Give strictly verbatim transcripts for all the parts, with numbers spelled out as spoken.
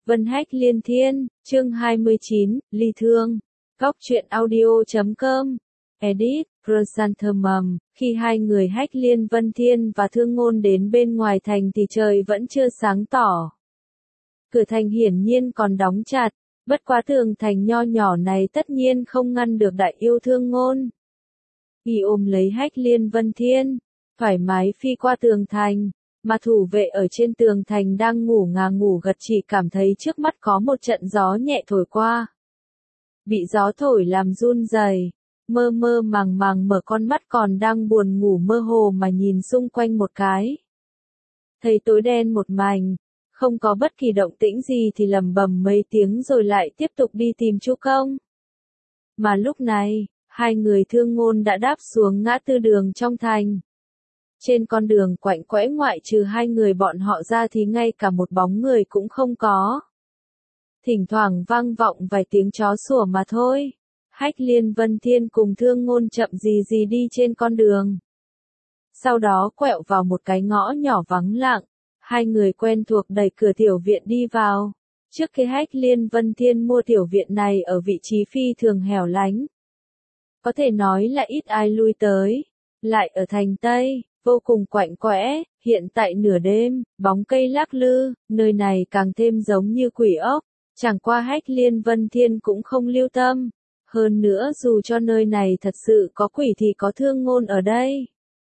Vân Hách Liên Thiên, chương hai mươi chín, Ly Thương. Góc truyện audio chấm com. Edit, Chrysanthemum. Khi hai người Hách Liên Vân Thiên và Thương Ngôn đến bên ngoài thành thì trời vẫn chưa sáng tỏ. Cửa thành hiển nhiên còn đóng chặt, bất quá tường thành nho nhỏ này tất nhiên không ngăn được đại yêu Thương Ngôn. Y ôm lấy Hách Liên Vân Thiên, thoải mái phi qua tường thành. Mà thủ vệ ở trên tường thành đang ngủ ngà ngủ gật chỉ cảm thấy trước mắt có một trận gió nhẹ thổi qua. Bị gió thổi làm run rẩy, mơ mơ màng màng mở con mắt còn đang buồn ngủ mơ hồ mà nhìn xung quanh một cái. Thấy tối đen một mảnh, không có bất kỳ động tĩnh gì thì lầm bầm mấy tiếng rồi lại tiếp tục đi tìm Chu Công. Mà lúc này, hai người Thương Ngôn đã đáp xuống ngã tư đường trong thành. Trên con đường quạnh quẽ ngoại trừ hai người bọn họ ra thì ngay cả một bóng người cũng không có. Thỉnh thoảng vang vọng vài tiếng chó sủa mà thôi. Hách Liên Vân Thiên cùng Thương Ngôn chậm gì gì đi trên con đường. Sau đó quẹo vào một cái ngõ nhỏ vắng lặng. Hai người quen thuộc đẩy cửa tiểu viện đi vào. Trước khi Hách Liên Vân Thiên mua tiểu viện này ở vị trí phi thường hẻo lánh. Có thể nói là ít ai lui tới. Lại ở thành Tây. Vô cùng quạnh quẽ, hiện tại nửa đêm, bóng cây lắc lư, nơi này càng thêm giống như quỷ ốc, chẳng qua Hách Liên Vân Thiên cũng không lưu tâm. Hơn nữa dù cho nơi này thật sự có quỷ thì có Thương Ngôn ở đây.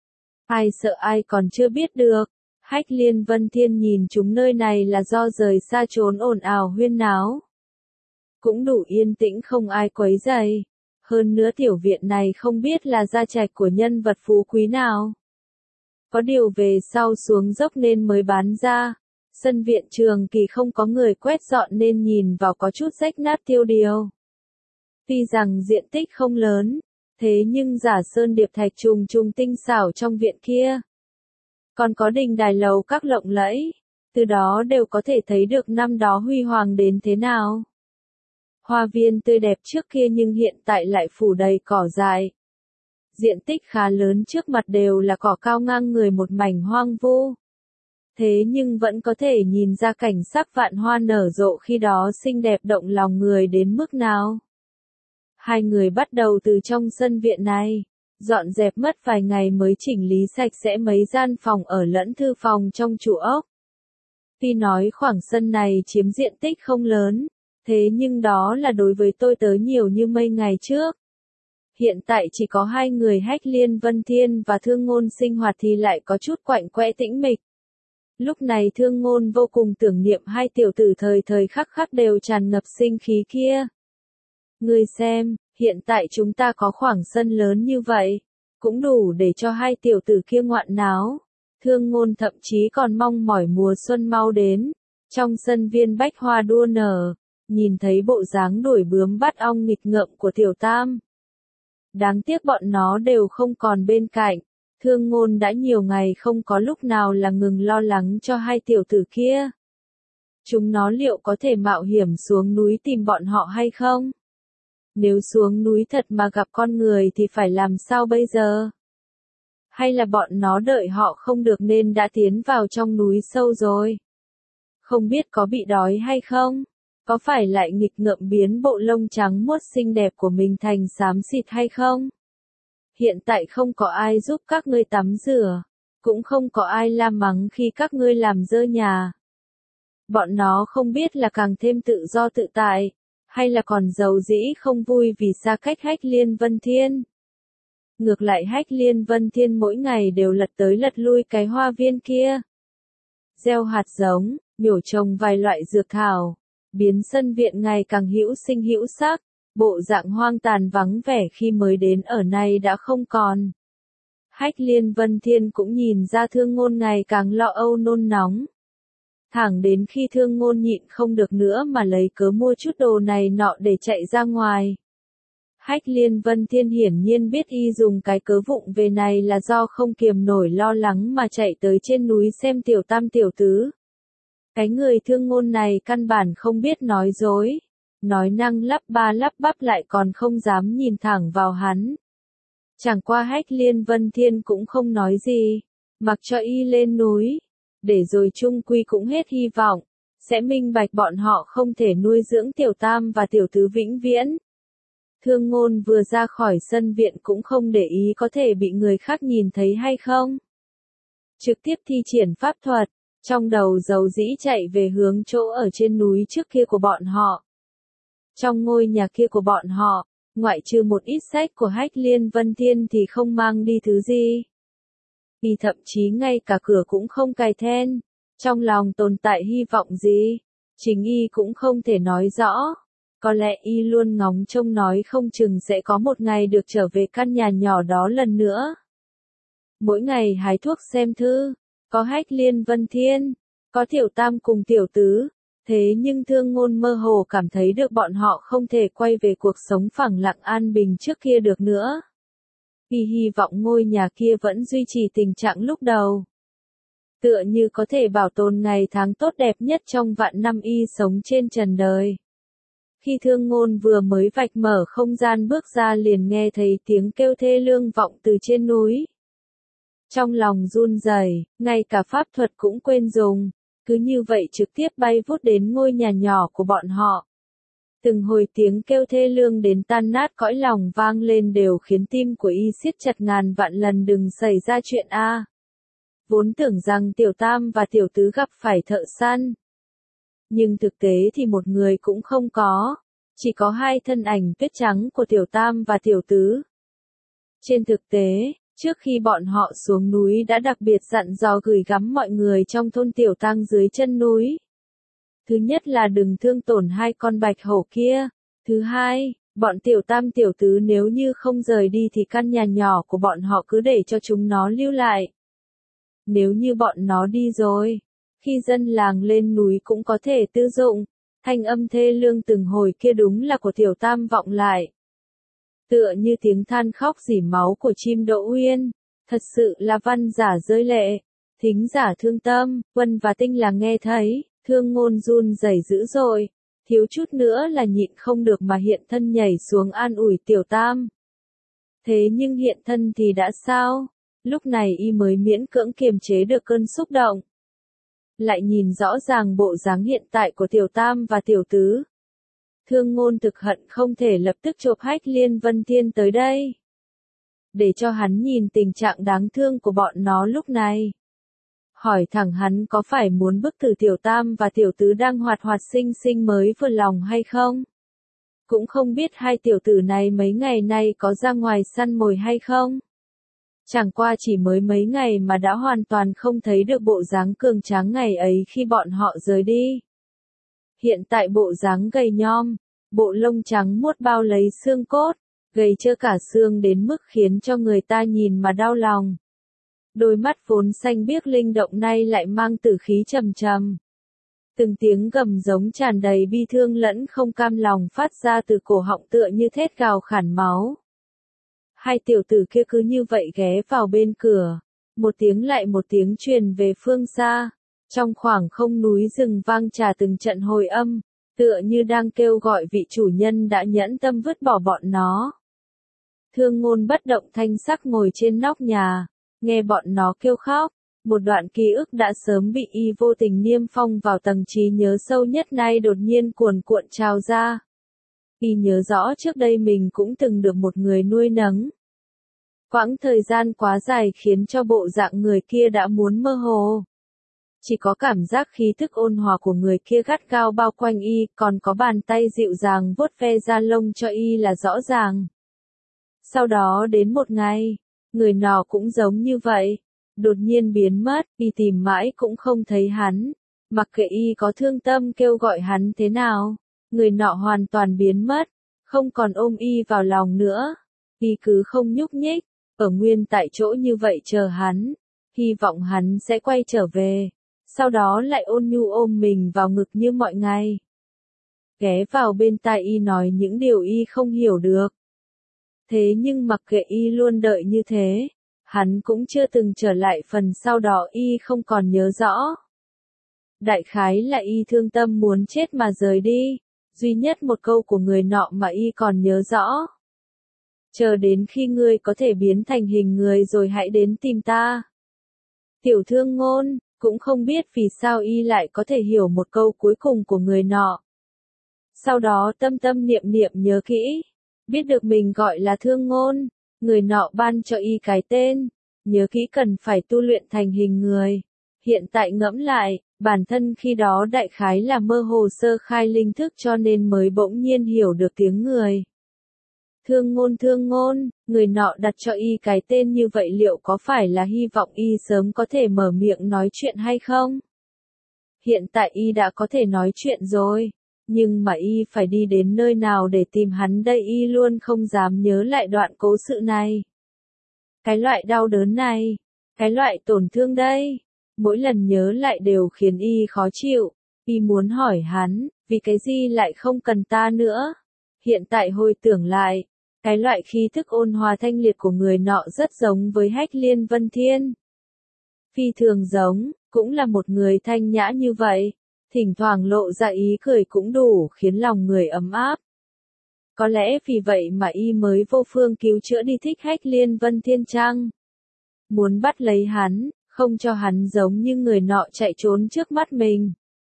Ai sợ ai còn chưa biết được, Hách Liên Vân Thiên nhìn chúng nơi này là do rời xa trốn ồn ào huyên náo. Cũng đủ yên tĩnh không ai quấy rầy. Hơn nữa tiểu viện này không biết là gia trạch của nhân vật phú quý nào. Có điều về sau xuống dốc nên mới bán ra. Sân viện Trường Kỳ không có người quét dọn nên nhìn vào có chút rách nát tiêu điều. Tuy rằng diện tích không lớn, thế nhưng giả sơn điệp thạch trùng trùng tinh xảo trong viện kia. Còn có đình đài lầu các lộng lẫy, từ đó đều có thể thấy được năm đó huy hoàng đến thế nào. Hoa viên tươi đẹp trước kia nhưng hiện tại lại phủ đầy cỏ dại. Diện tích khá lớn trước mặt đều là cỏ cao ngang người một mảnh hoang vu. Thế nhưng vẫn có thể nhìn ra cảnh sắc vạn hoa nở rộ khi đó xinh đẹp động lòng người đến mức nào. Hai người bắt đầu từ trong sân viện này, dọn dẹp mất vài ngày mới chỉnh lý sạch sẽ mấy gian phòng ở lẫn thư phòng trong trụ ốc. Tuy nói khoảng sân này chiếm diện tích không lớn, thế nhưng đó là đối với tôi tớ nhiều như mây ngày trước. Hiện tại chỉ có hai người Hách Liên Vân Thiên và Thương Ngôn sinh hoạt thì lại có chút quạnh quẽ tĩnh mịch. Lúc này Thương Ngôn vô cùng tưởng niệm hai tiểu tử thời thời khắc khắc đều tràn ngập sinh khí kia. Ngươi xem, hiện tại chúng ta có khoảng sân lớn như vậy, cũng đủ để cho hai tiểu tử kia ngoạn náo. Thương Ngôn thậm chí còn mong mỏi mùa xuân mau đến. Trong sân viên bách hoa đua nở, nhìn thấy bộ dáng đuổi bướm bắt ong nghịch ngợm của tiểu tam. Đáng tiếc bọn nó đều không còn bên cạnh. Thương Ngôn đã nhiều ngày không có lúc nào là ngừng lo lắng cho hai tiểu tử kia. Chúng nó liệu có thể mạo hiểm xuống núi tìm bọn họ hay không? Nếu xuống núi thật mà gặp con người thì phải làm sao bây giờ? Hay là bọn nó đợi họ không được nên đã tiến vào trong núi sâu rồi? Không biết có bị đói hay không? Có phải lại nghịch ngợm biến bộ lông trắng muốt xinh đẹp của mình thành xám xịt hay không? Hiện tại không có ai giúp các ngươi tắm rửa, cũng không có ai la mắng khi các ngươi làm dơ nhà. Bọn nó không biết là càng thêm tự do tự tại, hay là còn giàu dĩ không vui vì xa cách Hách Liên Vân Thiên. Ngược lại Hách Liên Vân Thiên mỗi ngày đều lật tới lật lui cái hoa viên kia. Gieo hạt giống, nhổ trồng vài loại dược thảo. Biến sân viện ngày càng hữu sinh hữu sắc, bộ dạng hoang tàn vắng vẻ khi mới đến ở này đã không còn. Hách Liên Vân Thiên cũng nhìn ra Thương Ngôn ngày càng lo âu nôn nóng. Thẳng đến khi Thương Ngôn nhịn không được nữa mà lấy cớ mua chút đồ này nọ để chạy ra ngoài. Hách Liên Vân Thiên hiển nhiên biết y dùng cái cớ vụng về này là do không kiềm nổi lo lắng mà chạy tới trên núi xem tiểu tam tiểu tứ. Cái người Thương Ngôn này căn bản không biết nói dối, nói năng lắp ba lắp bắp lại còn không dám nhìn thẳng vào hắn. Chẳng qua Hách Liên Vân Thiên cũng không nói gì, mặc cho y lên núi, để rồi chung quy cũng hết hy vọng. sẽ minh bạch bọn họ không thể nuôi dưỡng tiểu tam và tiểu tứ vĩnh viễn. Thương Ngôn vừa ra khỏi sân viện cũng không để ý có thể bị người khác nhìn thấy hay không. Trực tiếp thi triển pháp thuật, trong đầu dầu dĩ chạy về hướng chỗ ở trên núi trước kia của bọn họ. Trong ngôi nhà kia của bọn họ, ngoại trừ một ít sách của Hách Liên Vân Thiên thì không mang đi thứ gì. Y thậm chí ngay cả cửa cũng không cài then, trong lòng tồn tại hy vọng gì, chính Y cũng không thể nói rõ. Có lẽ Y luôn ngóng trông nói không chừng sẽ có một ngày được trở về căn nhà nhỏ đó lần nữa. Mỗi ngày hái thuốc xem thư, có Hách Liên Vân Thiên, có tiểu tam cùng tiểu tứ, thế nhưng Thương Ngôn mơ hồ cảm thấy được bọn họ không thể quay về cuộc sống phẳng lặng an bình trước kia được nữa. Y hy vọng ngôi nhà kia vẫn duy trì tình trạng lúc đầu. Tựa như có thể bảo tồn ngày tháng tốt đẹp nhất trong vạn năm Y sống trên trần đời. Khi Thương Ngôn vừa mới vạch mở không gian bước ra liền nghe thấy tiếng kêu thê lương vọng từ trên núi. Trong lòng run rẩy, ngay cả pháp thuật cũng quên dùng, cứ như vậy trực tiếp bay vút đến ngôi nhà nhỏ của bọn họ. Từng hồi tiếng kêu thê lương đến tan nát cõi lòng vang lên đều khiến tim của Y siết chặt ngàn vạn lần đừng xảy ra chuyện a. Vốn tưởng rằng tiểu tam và tiểu tứ gặp phải thợ săn. Nhưng thực tế thì một người cũng không có, chỉ có hai thân ảnh tuyết trắng của tiểu tam và tiểu tứ. Trên thực tế, trước khi bọn họ xuống núi đã đặc biệt dặn dò gửi gắm mọi người trong thôn Tiểu Tang dưới chân núi. Thứ nhất là đừng thương tổn hai con bạch hổ kia. Thứ hai, bọn tiểu tam tiểu tứ nếu như không rời đi thì căn nhà nhỏ của bọn họ cứ để cho chúng nó lưu lại. Nếu như bọn nó đi rồi, khi dân làng lên núi cũng có thể tư dụng. Thanh âm thê lương từng hồi kia đúng là của tiểu tam vọng lại. Tựa như tiếng than khóc rỉ máu của chim đỗ uyên, thật sự là văn giả rơi lệ, thính giả thương tâm, Vân và Tinh là nghe thấy, Thương Ngôn run rẩy dữ dội, thiếu chút nữa là nhịn không được mà hiện thân nhảy xuống an ủi tiểu tam. Thế nhưng hiện thân thì đã sao? Lúc này Y mới miễn cưỡng kiềm chế được cơn xúc động. Lại nhìn rõ ràng bộ dáng hiện tại của tiểu tam và tiểu tứ. Thương Ngôn thực hận không thể lập tức chộp Hách Liên Vân Thiên tới đây. Để cho hắn nhìn tình trạng đáng thương của bọn nó lúc này. Hỏi thẳng hắn có phải muốn bức tử tiểu tam và tiểu tứ đang hoạt hoạt sinh sinh mới vừa lòng hay không? Cũng không biết hai tiểu tử này mấy ngày nay có ra ngoài săn mồi hay không? Chẳng qua chỉ mới mấy ngày mà đã hoàn toàn không thấy được bộ dáng cường tráng ngày ấy khi bọn họ rời đi. Hiện tại bộ dáng gầy nhom, bộ lông trắng muốt bao lấy xương cốt, gầy trơ cả xương đến mức khiến cho người ta nhìn mà đau lòng. Đôi mắt vốn xanh biếc linh động nay lại mang tử khí trầm trầm. Từng tiếng gầm giống tràn đầy bi thương lẫn không cam lòng phát ra từ cổ họng tựa như thét gào khản máu. Hai tiểu tử kia cứ như vậy ghé vào bên cửa, một tiếng lại một tiếng truyền về phương xa. Trong khoảng không núi rừng vang trà từng trận hồi âm, tựa như đang kêu gọi vị chủ nhân đã nhẫn tâm vứt bỏ bọn nó. Thương Ngôn bất động thanh sắc ngồi trên nóc nhà, nghe bọn nó kêu khóc, một đoạn ký ức đã sớm bị Y vô tình niêm phong vào tầng trí nhớ sâu nhất nay đột nhiên cuồn cuộn trào ra. Y nhớ rõ trước đây mình cũng từng được một người nuôi nấng. Quãng thời gian quá dài khiến cho bộ dạng người kia đã muốn mơ hồ. Chỉ có cảm giác khí thức ôn hòa của người kia gắt gao bao quanh Y, còn có bàn tay dịu dàng vuốt ve da lông cho Y là rõ ràng. Sau đó đến một ngày, người nọ cũng giống như vậy, đột nhiên biến mất, Y tìm mãi cũng không thấy hắn, mặc kệ Y có thương tâm kêu gọi hắn thế nào, người nọ hoàn toàn biến mất, không còn ôm Y vào lòng nữa, Y cứ không nhúc nhích, ở nguyên tại chỗ như vậy chờ hắn, hy vọng hắn sẽ quay trở về. Sau đó lại ôn nhu ôm mình vào ngực như mọi ngày. Ghé vào bên tai Y nói những điều Y không hiểu được. Thế nhưng mặc kệ Y luôn đợi như thế, hắn cũng chưa từng trở lại phần sau đó Y không còn nhớ rõ. Đại khái là Y thương tâm muốn chết mà rời đi, duy nhất một câu của người nọ mà Y còn nhớ rõ. Chờ đến khi ngươi có thể biến thành hình người rồi hãy đến tìm ta. Tiểu Thương Ngôn, Cũng không biết vì sao y lại có thể hiểu một câu cuối cùng của người nọ. Sau đó tâm tâm niệm niệm nhớ kỹ, biết được mình gọi là Thương Ngôn, người nọ ban cho y cái tên, nhớ kỹ cần phải tu luyện thành hình người. Hiện tại ngẫm lại, bản thân khi đó đại khái là mơ hồ sơ khai linh thức cho nên mới bỗng nhiên hiểu được tiếng người. Thương Ngôn Thương Ngôn, người nọ đặt cho y cái tên như vậy liệu có phải là hy vọng y sớm có thể mở miệng nói chuyện hay không? Hiện tại y đã có thể nói chuyện rồi, nhưng mà y phải đi đến nơi nào để tìm hắn đây, y luôn không dám nhớ lại đoạn cố sự này. Cái loại đau đớn này, cái loại tổn thương đây, mỗi lần nhớ lại đều khiến y khó chịu, y muốn hỏi hắn, vì cái gì lại không cần ta nữa? Hiện tại hồi tưởng lại, cái loại khí thức ôn hòa thanh liệt của người nọ rất giống với Hách Liên Vân Thiên. Phi thường giống, cũng là một người thanh nhã như vậy, thỉnh thoảng lộ ra ý cười cũng đủ khiến lòng người ấm áp. Có lẽ vì vậy mà y mới vô phương cứu chữa đi thích Hách Liên Vân Thiên chăng? Muốn bắt lấy hắn, không cho hắn giống như người nọ chạy trốn trước mắt mình.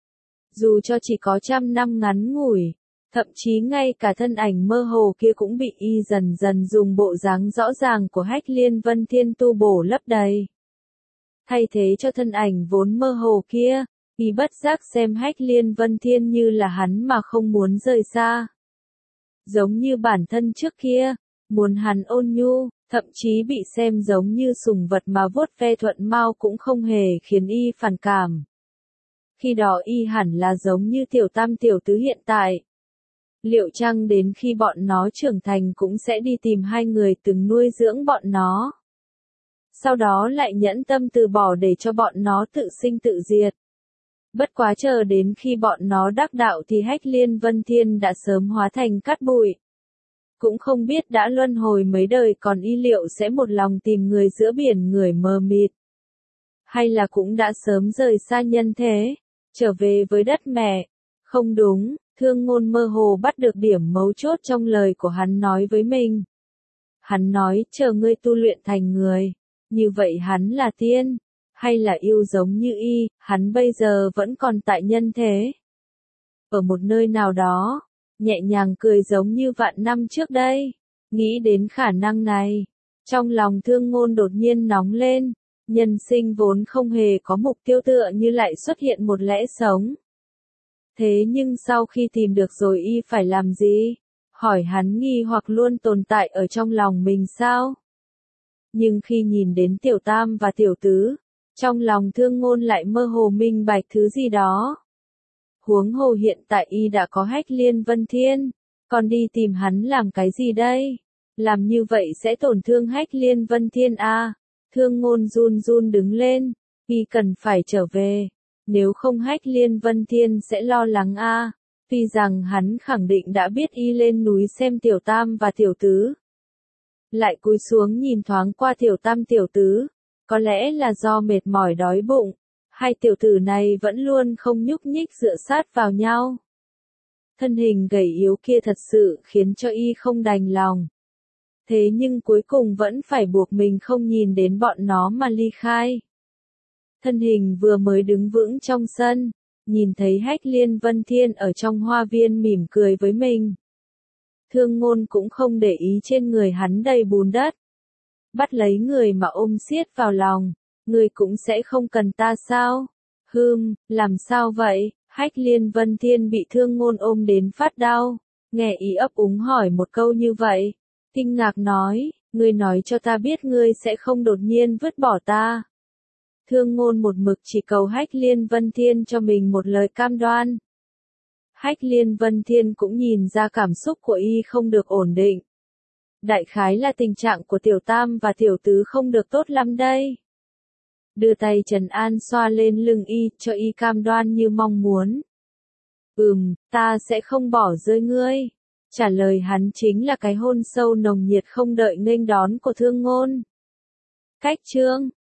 Dù cho chỉ có trăm năm ngắn ngủi, thậm chí ngay cả thân ảnh mơ hồ kia cũng bị y dần dần dùng bộ dáng rõ ràng của Hách Liên Vân Thiên tu bổ lấp đầy. Thay thế cho thân ảnh vốn mơ hồ kia, y bất giác xem Hách Liên Vân Thiên như là hắn mà không muốn rời xa. Giống như bản thân trước kia, muốn hắn ôn nhu, thậm chí bị xem giống như sủng vật mà vuốt ve thuận mau cũng không hề khiến y phản cảm. Khi đó y hẳn là giống như tiểu tam tiểu tứ hiện tại. Liệu chăng đến khi bọn nó trưởng thành cũng sẽ đi tìm hai người từng nuôi dưỡng bọn nó? Sau đó lại nhẫn tâm từ bỏ để cho bọn nó tự sinh tự diệt. Bất quá chờ đến khi bọn nó đắc đạo thì Hách Liên Vân Thiên đã sớm hóa thành cát bụi. Cũng không biết đã luân hồi mấy đời còn y liệu sẽ một lòng tìm người giữa biển người mờ mịt. Hay là cũng đã sớm rời xa nhân thế, trở về với đất mẹ. Không đúng, Thương Ngôn mơ hồ bắt được điểm mấu chốt trong lời của hắn nói với mình. Hắn nói chờ ngươi tu luyện thành người, như vậy hắn là tiên, hay là yêu giống như y, hắn bây giờ vẫn còn tại nhân thế. Ở một nơi nào đó, nhẹ nhàng cười giống như vạn năm trước đây, nghĩ đến khả năng này. Trong lòng Thương Ngôn đột nhiên nóng lên, nhân sinh vốn không hề có mục tiêu tựa như lại xuất hiện một lẽ sống. Thế nhưng sau khi tìm được rồi y phải làm gì? Hỏi hắn nghi hoặc luôn tồn tại ở trong lòng mình sao? Nhưng khi nhìn đến tiểu tam và tiểu tứ, trong lòng Thương Ngôn lại mơ hồ minh bạch thứ gì đó. Huống hồ hiện tại y đã có Hách Liên Vân Thiên, còn đi tìm hắn làm cái gì đây? Làm như vậy sẽ tổn thương Hách Liên Vân Thiên à? Thương Ngôn run run đứng lên, y cần phải trở về. Nếu không Hách Liên Vân Thiên sẽ lo lắng a. À. Tuy rằng hắn khẳng định đã biết y lên núi xem tiểu tam và tiểu tứ. Lại cúi xuống nhìn thoáng qua tiểu tam tiểu tứ, có lẽ là do mệt mỏi đói bụng, hai tiểu tử này vẫn luôn không nhúc nhích dựa sát vào nhau. Thân hình gầy yếu kia thật sự khiến cho y không đành lòng. Thế nhưng cuối cùng vẫn phải buộc mình không nhìn đến bọn nó mà ly khai. Thân hình vừa mới đứng vững trong sân, nhìn thấy Hách Liên Vân Thiên ở trong hoa viên mỉm cười với mình. Thương Ngôn cũng không để ý trên người hắn đầy bùn đất. Bắt lấy người mà ôm siết vào lòng, người cũng sẽ không cần ta sao? Hừm, làm sao vậy? Hách Liên Vân Thiên bị Thương Ngôn ôm đến phát đau, nghe ý ấp úng hỏi một câu như vậy, kinh ngạc nói, ngươi nói cho ta biết ngươi sẽ không đột nhiên vứt bỏ ta. Thương Ngôn một mực chỉ cầu Hách Liên Vân Thiên cho mình một lời cam đoan. Hách Liên Vân Thiên cũng nhìn ra cảm xúc của y không được ổn định. Đại khái là tình trạng của tiểu tam và tiểu tứ không được tốt lắm đây. Đưa tay trấn an xoa lên lưng y, cho y cam đoan như mong muốn. Ừm, ta sẽ không bỏ rơi ngươi. Trả lời hắn chính là cái hôn sâu nồng nhiệt không đợi nghênh đón của Thương Ngôn. Cách chương